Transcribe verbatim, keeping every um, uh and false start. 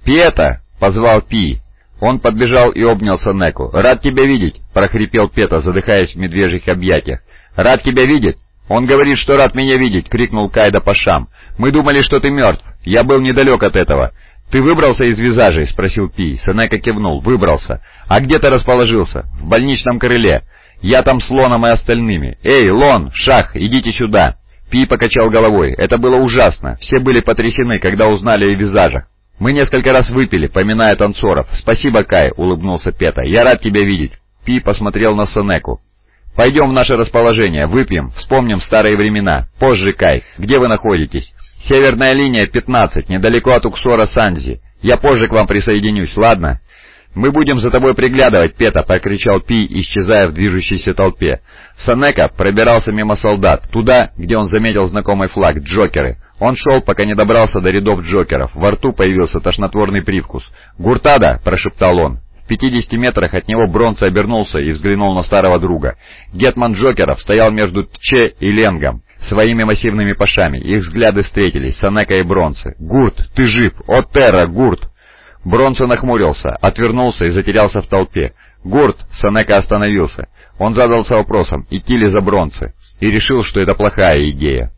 «Пета!» — позвал Пи. Он подбежал и обнял Сенеку. «Рад тебя видеть!» — прохрипел Пета, задыхаясь в медвежьих объятиях. «Рад тебя видеть!» «Он говорит, что рад меня видеть!» — крикнул Кайда Пашам. «Мы думали, что ты мертв. Я был недалек от этого». «Ты выбрался из визажей?» — спросил Пи. Сенека кивнул. «Выбрался. А где ты расположился?» «В больничном крыле. Я там с Лоном и остальными. Эй, Лон, Шах, идите сюда!» Пи покачал головой. Это было ужасно. Все были потрясены, когда узнали о визажах. «Мы несколько раз выпили, поминая танцоров. Спасибо, Кай», — улыбнулся Пета. «Я рад тебя видеть». Пи посмотрел на Сенеку. «Пойдем в наше расположение, выпьем, вспомним старые времена. Позже, Кай. Где вы находитесь?» «Северная линия, пятнадцать, недалеко от Уксора-Санзи. Я позже к вам присоединюсь, ладно?» «Мы будем за тобой приглядывать, Пета», — прокричал Пи, исчезая в движущейся толпе. Сенека пробирался мимо солдат, туда, где он заметил знакомый флаг — Джокеры. Он шел, пока не добрался до рядов Джокеров. Во рту появился тошнотворный привкус. «Гуртада!» — прошептал он. В пятидесяти метрах от него Бронце обернулся и взглянул на старого друга. Гетман Джокеров стоял между Тче и Ленгом, своими массивными пашами. Их взгляды встретились, Сенека и Бронце. «Гурт, ты жив! О, Терра, Гурт!» Бронце нахмурился, отвернулся и затерялся в толпе. «Гурт!» — Сенека остановился. Он задался вопросом, идти ли за Бронце, и решил, что это плохая идея.